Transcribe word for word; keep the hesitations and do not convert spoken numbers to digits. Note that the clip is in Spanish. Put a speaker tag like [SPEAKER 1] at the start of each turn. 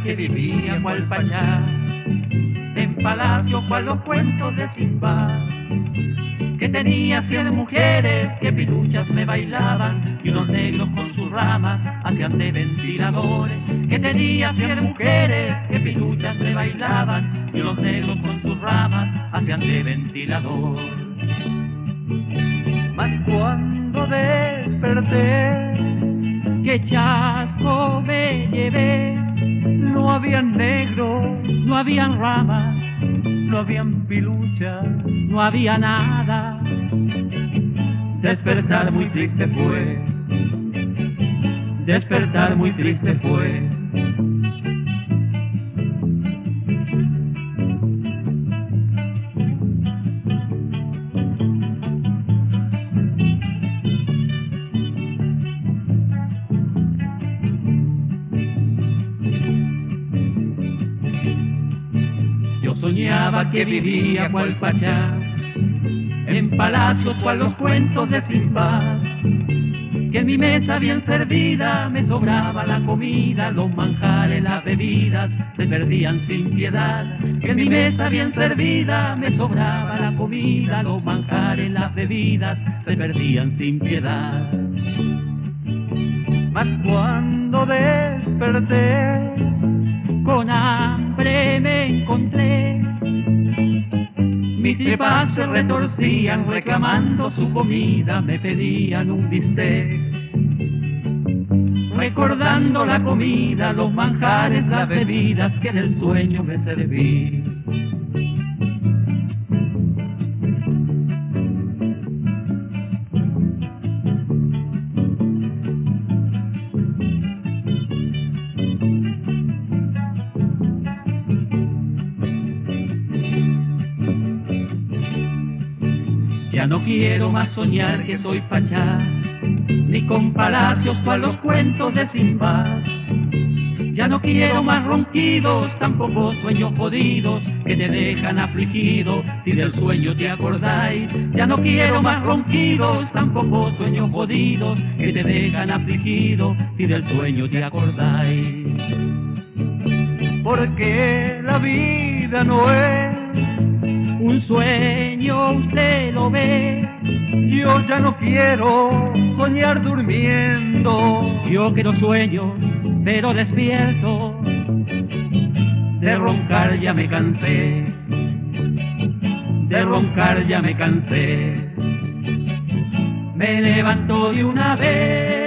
[SPEAKER 1] que vivía cual pachá, en palacio cual los cuentos de Simbad, que tenía cien mujeres que piluchas me bailaban y unos negros con sus ramas hacían de ventiladores, que tenía cien mujeres que piluchas me bailaban y unos negros con sus ramas hacían de ventilador. Mas cuando desperté, qué chasco me llevé, no habían negros, no habían ramas, no habían piluchas, no había nada. Despertar muy triste fue, despertar muy triste fue. Soñaba que vivía cual pachá, en palacios cual los cuentos de Simbad, que en mi mesa bien servida me sobraba la comida, los manjares, las bebidas se perdían sin piedad, que en mi mesa bien servida me sobraba la comida, los manjares, las bebidas se perdían sin piedad. Mas cuando desperté, con hambre me encontré, mis tripas se retorcían reclamando su comida, me pedían un bistec. Recordando la comida, los manjares, las bebidas que en el sueño me serví. Ya no quiero más soñar que soy pachá, ni con palacios cual los cuentos de Simbad. Ya no quiero más ronquidos, tampoco sueños jodidos que te dejan afligido si del sueño te acordáis. Ya no quiero más ronquidos, tampoco sueños jodidos que te dejan afligido si del sueño te acordáis. Porque la vida no es un sueño, usted lo ve. Yo ya no quiero soñar durmiendo, yo que no sueño, pero despierto. De roncar ya me cansé, de roncar ya me cansé. Me levanto de una vez